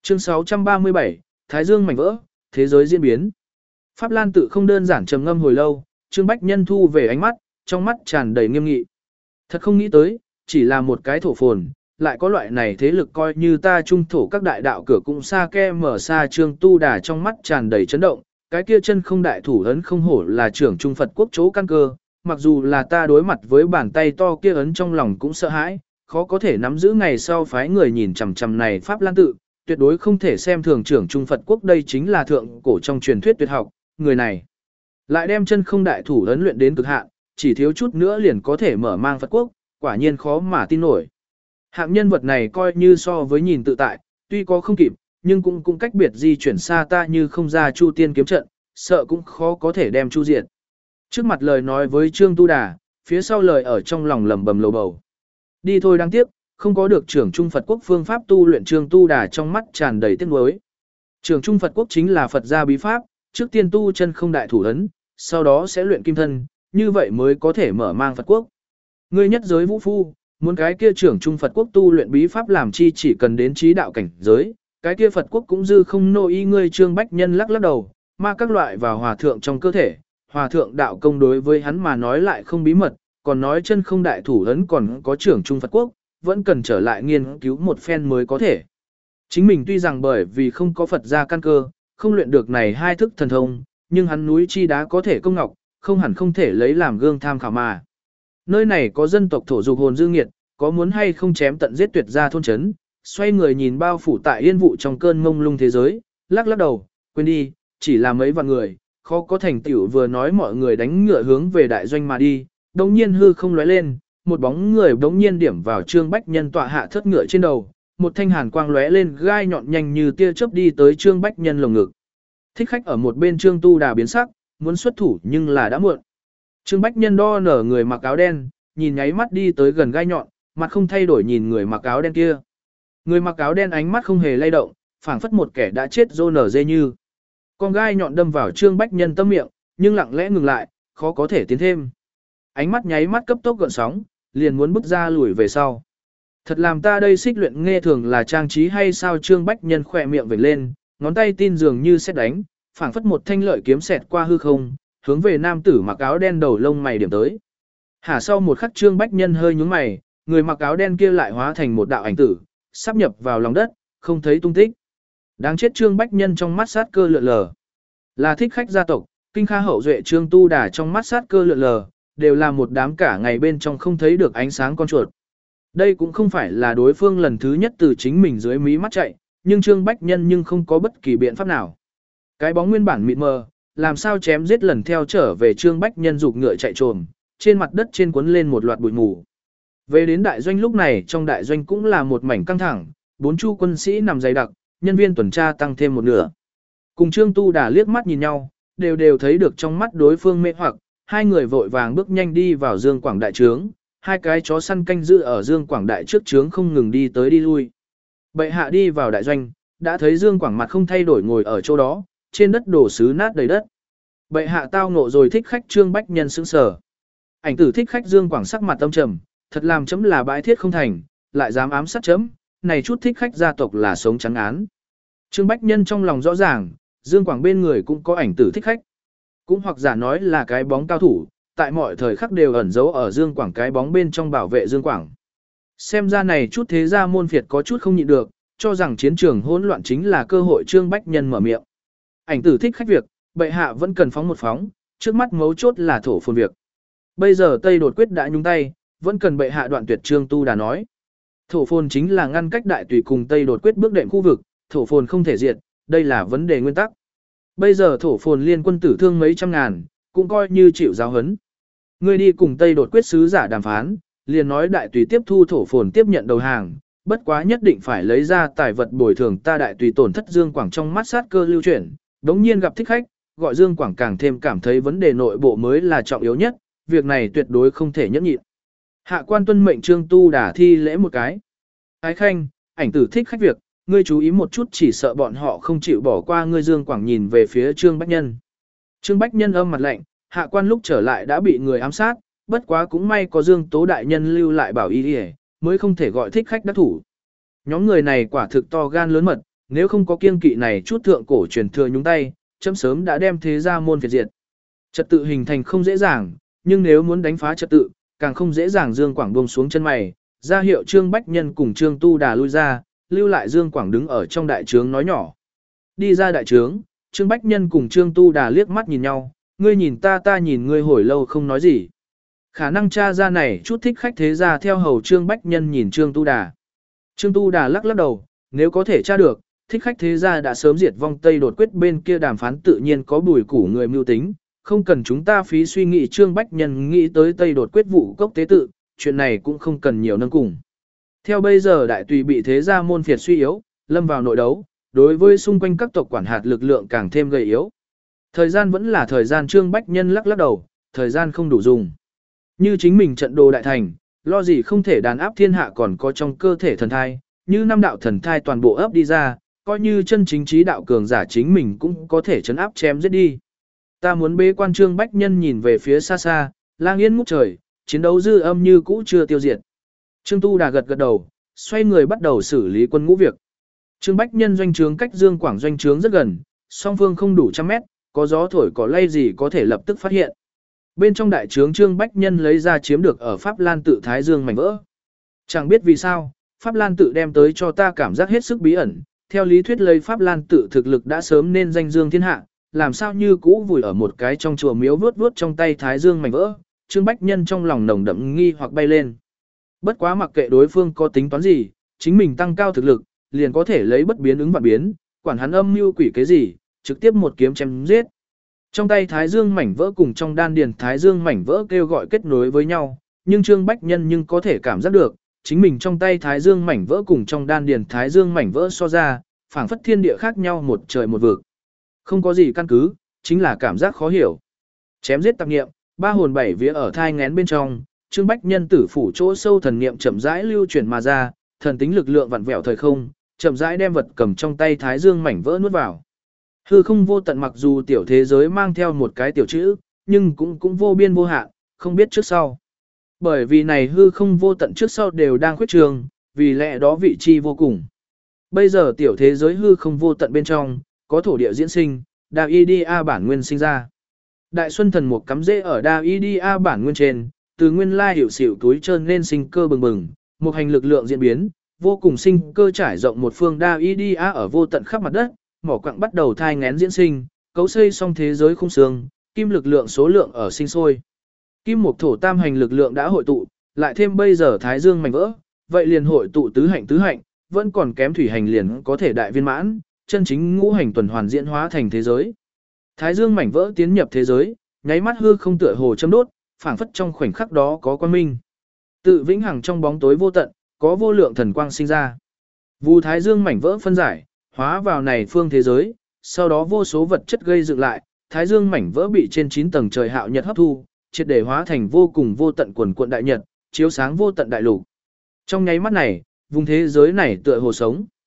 Chương 637, Thái Dương mảnh vỡ, thế giới diễn biến. Pháp Lan tự không đơn giản trầm ngâm hồi lâu, Trương Bách Nhân thu về ánh mắt, trong mắt tràn đầy nghiêm nghị. Thật không nghĩ tới, chỉ là một cái thổ phồn, lại có loại này thế lực coi như ta trung thổ các đại đạo cửa cũng xa ke mở xa. Trương Tu Đà trong mắt tràn đầy chấn động, cái kia chân không đại thủ ấn không hổ là trưởng trung Phật quốc chỗ căn cơ, mặc dù là ta đối mặt với bàn tay to kia ấn trong lòng cũng sợ hãi, khó có thể nắm giữ ngày sau phái người nhìn chằm chằm này Pháp Lan tự, tuyệt đối không thể xem thường trưởng trung Phật quốc, đây chính là thượng cổ trong truyền thuyết tuyệt học, người này lại đem chân không đại thủ ấn luyện đến cực hạn, chỉ thiếu chút nữa liền có thể mở mang Phật quốc, quả nhiên khó mà tin nổi. Hạng nhân vật này coi như so với nhìn tự tại, tuy có không kịp, nhưng cũng cách biệt di chuyển xa ta như không ra Chu Tiên kiếm trận, sợ cũng khó có thể đem chu diệt. Trước mặt lời nói với Trương Tu Đà, phía sau lời ở trong lòng lẩm bẩm lầu bầu. Đi thôi, đáng tiếc, không có được trưởng trung Phật quốc phương pháp tu luyện. Trương Tu Đà trong mắt tràn đầy tiếc nuối. Trưởng trung Phật quốc chính là Phật gia bí pháp, trước tiên tu chân không đại thủ ấn, sau đó sẽ luyện kim thân, như vậy mới có thể mở mang Phật quốc. Ngươi nhất giới vũ phu, muốn cái kia trưởng trung Phật quốc tu luyện bí pháp làm chi, chỉ cần đến trí đạo cảnh giới, cái kia Phật quốc cũng dư không nội y. Ngươi Trương Bách Nhân lắc lắc đầu, ma các loại vào hòa thượng trong cơ thể, hòa thượng đạo công đối với hắn mà nói lại không bí mật, còn nói chân không đại thủ ấn còn có trưởng trung Phật quốc, vẫn cần trở lại nghiên cứu một phen mới có thể. Chính mình tuy rằng bởi vì không có Phật gia căn cơ, không luyện được này hai thức thần thông, nhưng hắn núi chi đá có thể công ngọc, không hẳn không thể lấy làm gương tham khảo mà. Nơi này có dân tộc thổ dục hồn dư nghiệt, có muốn hay không chém tận giết tuyệt ra thôn chấn. Xoay người nhìn bao phủ tại yên vụ trong cơn mông lung thế giới, lắc lắc đầu, quên đi, chỉ là mấy vạn người, khó có thành tựu. Vừa nói mọi người đánh ngựa hướng về đại doanh mà đi, đồng nhiên hư không lóe lên, một bóng người đống nhiên điểm vào Trương Bách Nhân tọa hạ thất ngựa trên đầu, một thanh hàn quang lóe lên, gai nhọn nhanh như tia chớp đi tới Trương Bách Nhân lồng ngực. Thích khách ở một bên Trương Tu Đà biến sắc, muốn xuất thủ nhưng là đã muộn. Trương Bách Nhân đo nở người mặc áo đen, nhìn nháy mắt đi tới gần gai nhọn, mặt không thay đổi nhìn người mặc áo đen kia. Người mặc áo đen ánh mắt không hề lay động, phảng phất một kẻ đã chết rô nở dê như. Con gai nhọn đâm vào Trương Bách Nhân tâm miệng, nhưng lặng lẽ ngừng lại, khó có thể tiến thêm. Ánh mắt nháy mắt cấp tốc gợn sóng, liền muốn bước ra lùi về sau. Thật làm ta đây xích luyện nghe thường là trang trí hay sao? Trương Bách Nhân khỏe miệng vểnh lên, ngón tay tin dường như sét đánh, phảng phất một thanh lợi kiếm xẹt qua hư không, hướng về nam tử mặc áo đen đầu lông mày điểm tới. Hả, sau một khắc Trương Bách Nhân hơi nhướng mày, người mặc áo đen kia lại hóa thành một đạo ảnh tử, sắp nhập vào lòng đất, không thấy tung tích. Đáng chết! Trương Bách Nhân trong mắt sát cơ lượn lờ. Là thích khách gia tộc, kinh kha hậu duệ Trương Tu Đà trong mắt sát cơ lượn lờ, đều là một đám cả ngày bên trong không thấy được ánh sáng con chuột. Đây cũng không phải là đối phương lần thứ nhất từ chính mình dưới mí mắt chạy, nhưng Trương Bách Nhân nhưng không có bất kỳ biện pháp nào. Cái bóng nguyên bản mịt mờ, làm sao chém giết lần theo trở về. Trương Bách Nhân giục ngựa chạy trồm, trên mặt đất trên cuốn lên một loạt bụi mù. Về đến đại doanh lúc này, trong đại doanh cũng là một mảnh căng thẳng, 4 chu quân sĩ nằm dày đặc, nhân viên tuần tra tăng thêm một nửa. Cùng Trương Tu Đà liếc mắt nhìn nhau, đều thấy được trong mắt đối phương mê hoặc, hai người vội vàng bước nhanh đi vào Dương Quảng đại trướng, hai cái chó săn canh giữ ở Dương Quảng đại trước trướng không ngừng đi tới đi lui. Bệ hạ đi vào đại doanh, đã thấy Dương Quảng mặt không thay đổi ngồi ở chỗ đó, trên đất đổ sứ nát đầy đất. Bệ hạ tao ngộ rồi. Thích khách Trương Bách Nhân sững sờ. Ảnh tử thích khách Dương Quảng sắc mặt âm trầm, thật làm chấm là bãi thiết không thành, lại dám ám sát chấm, này chút thích khách gia tộc là sống trắng án. Trương Bách Nhân trong lòng rõ ràng, Dương Quảng bên người cũng có ảnh tử thích khách. Cũng hoặc giả nói là cái bóng cao thủ, tại mọi thời khắc đều ẩn giấu ở Dương Quảng cái bóng bên trong bảo vệ Dương Quảng. Xem ra này chút thế gia môn phiệt có chút không nhịn được, cho rằng chiến trường hỗn loạn chính là cơ hội. Trương Bách Nhân mở miệng. Ảnh tử thích khách việc, bệ hạ vẫn cần phóng một phóng, trước mắt mấu chốt là thổ phồn việc. Bây giờ Tây đột quyết đã nhúng tay, vẫn cần bệ hạ đoạn tuyệt. Trương Tu Đà nói. Thổ phồn chính là ngăn cách đại tùy cùng Tây đột quyết bước đệm khu vực, thổ phồn không thể diệt, đây là vấn đề nguyên tắc. Bây giờ thổ phồn liên quân tử thương mấy trăm ngàn, cũng coi như chịu giáo huấn. Ngươi đi cùng Tây đột quyết sứ giả đàm phán, liền nói đại tùy tiếp thu thổ phồn tiếp nhận đầu hàng, bất quá nhất định phải lấy ra tài vật bồi thường ta đại tùy tổn thất. Dương Quảng trong mắt sát cơ lưu chuyển, đống nhiên gặp thích khách, gọi Dương Quảng càng thêm cảm thấy vấn đề nội bộ mới là trọng yếu nhất, việc này tuyệt đối không thể nhẫn nhịn. Hạ quan tuân mệnh. Trương Tu Đà thi lễ một cái. Ái khanh, ảnh tử thích khách việc, ngươi chú ý một chút, chỉ sợ bọn họ không chịu bỏ qua ngươi. Dương Quảng nhìn về phía Trương Bách Nhân. Trương Bách Nhân âm mặt lạnh, hạ quan lúc trở lại đã bị người ám sát, bất quá cũng may có Dương Tố đại nhân lưu lại bảo y đi, mới không thể gọi thích khách đắc thủ. Nhóm người này quả thực to gan lớn mật, nếu không có kiêng kỵ này chút thượng cổ truyền thừa nhúng tay, chấm sớm đã đem thế gia môn phiệt diệt. Trật tự hình thành không dễ dàng, nhưng nếu muốn đánh phá trật tự, càng không dễ dàng. Dương Quảng buông xuống chân mày, ra hiệu Trương Bách Nhân cùng Trương Tu Đà lui ra, lưu lại Dương Quảng đứng ở trong đại trướng nói nhỏ. Đi ra đại trướng, Trương Bách Nhân cùng Trương Tu Đà liếc mắt nhìn nhau, ngươi nhìn ta ta nhìn ngươi hồi lâu không nói gì. Khả năng cha ra này chút thích khách thế gia theo hầu Trương Bách Nhân nhìn Trương Tu Đà. Trương Tu Đà lắc lắc đầu, nếu có thể tra được, thích khách thế gia đã sớm diệt vong Tây đột quyết bên kia đàm phán tự nhiên có bùi củ người mưu tính, không cần chúng ta phí suy nghĩ. Trương Bách Nhân nghĩ tới Tây đột quyết vụ cốc tế tự, chuyện này cũng không cần nhiều nâng cùng. Theo bây giờ đại tùy bị thế gia môn phiệt suy yếu, lâm vào nội đấu, đối với xung quanh các tộc quản hạt lực lượng càng thêm gầy yếu. Thời gian vẫn là thời gian. Trương Bách Nhân lắc lắc đầu, thời gian không đủ dùng. Như chính mình trận đồ đại thành, lo gì không thể đàn áp thiên hạ, còn có trong cơ thể thần thai, như năm đạo thần thai toàn bộ ấp đi ra, coi như chân chính trí đạo cường giả chính mình cũng có thể chấn áp chém giết đi. Ta muốn bế quan. Trương Bách Nhân nhìn về phía xa xa, lang yên ngút trời, chiến đấu dư âm như cũ chưa tiêu diệt. Trương Tu Đà gật gật đầu, xoay người bắt đầu xử lý quân ngũ việc. Trương Bách Nhân doanh trướng cách Dương Quảng doanh trướng rất gần, song phương không đủ trăm mét, có gió thổi có lay gì có thể lập tức phát hiện. Bên trong đại trướng Trương Bách Nhân lấy ra chiếm được ở Pháp Lan tự Thái Dương mảnh vỡ. Chẳng biết vì sao, Pháp Lan tự đem tới cho ta cảm giác hết sức bí ẩn, theo lý thuyết lấy Pháp Lan tự thực lực đã sớm nên danh dương thiên hạ, làm sao như cũ vùi ở một cái trong chùa miếu vuốt vuốt trong tay Thái Dương mảnh vỡ. Trương Bách Nhân trong lòng nồng đậm nghi hoặc bay lên. Bất quá mặc kệ đối phương có tính toán gì, chính mình tăng cao thực lực, liền có thể lấy bất biến ứng vạn biến, quản hắn âm mưu quỷ cái gì, trực tiếp một kiếm chém giết. Trong tay Thái Dương mảnh vỡ cùng trong đan điền Thái Dương mảnh vỡ kêu gọi kết nối với nhau, nhưng Trương Bách Nhân nhưng có thể cảm giác được, chính mình trong tay Thái Dương mảnh vỡ cùng trong đan điền Thái Dương mảnh vỡ so ra, phảng phất thiên địa khác nhau một trời một vực. Không có gì căn cứ, chính là cảm giác khó hiểu. Chém giết tạp niệm, ba hồn bảy vía ở thai nghén bên trong, Trương Bách Nhân tử phủ chỗ sâu thần niệm chậm rãi lưu chuyển mà ra, thần tính lực lượng vặn vẹo thời không, chậm rãi đem vật cầm trong tay Thái Dương mảnh vỡ nuốt vào. Hư không vô tận mặc dù tiểu thế giới mang theo một cái tiểu chữ, nhưng cũng vô biên vô hạn, không biết trước sau. Bởi vì này hư không vô tận trước sau đều đang khuyết trường, vì lẽ đó vị trí vô cùng. Bây giờ tiểu thế giới hư không vô tận bên trong, có thổ địa diễn sinh, Đa Idia bản nguyên sinh ra. Đại Xuân thần mục cắm rễ ở Đa Idia bản nguyên trên, từ nguyên lai hiểu xỉu túi trơn nên sinh cơ bừng bừng, một hành lực lượng diễn biến, vô cùng sinh cơ trải rộng một phương Đa Idia ở vô tận khắp mặt đất, mỏ quặng bắt đầu thai nghén diễn sinh, cấu xây xong thế giới khung xương, kim lực lượng số lượng ở sinh sôi. Kim mộc thổ tam hành lực lượng đã hội tụ, lại thêm bây giờ Thái Dương mảnh vỡ, vậy liền hội tụ tứ hạnh, vẫn còn kém thủy hành liền có thể đại viên mãn, chân chính ngũ hành tuần hoàn diễn hóa thành thế giới. Thái Dương mảnh vỡ tiến nhập thế giới, nháy mắt hư không tựa hồ châm đốt, phảng phất trong khoảnh khắc đó có quang minh. Tự vĩnh hằng trong bóng tối vô tận, có vô lượng thần quang sinh ra. Vu Thái Dương mảnh vỡ phân giải, hóa vào này phương thế giới, sau đó vô số vật chất gây dựng lại, Thái Dương mảnh vỡ bị trên 9 tầng trời hạo nhật hấp thu, triệt để hóa thành vô cùng vô tận quần cuộn đại nhật, chiếu sáng vô tận đại lục. Trong nháy mắt này, vùng thế giới này tựa hồ sống.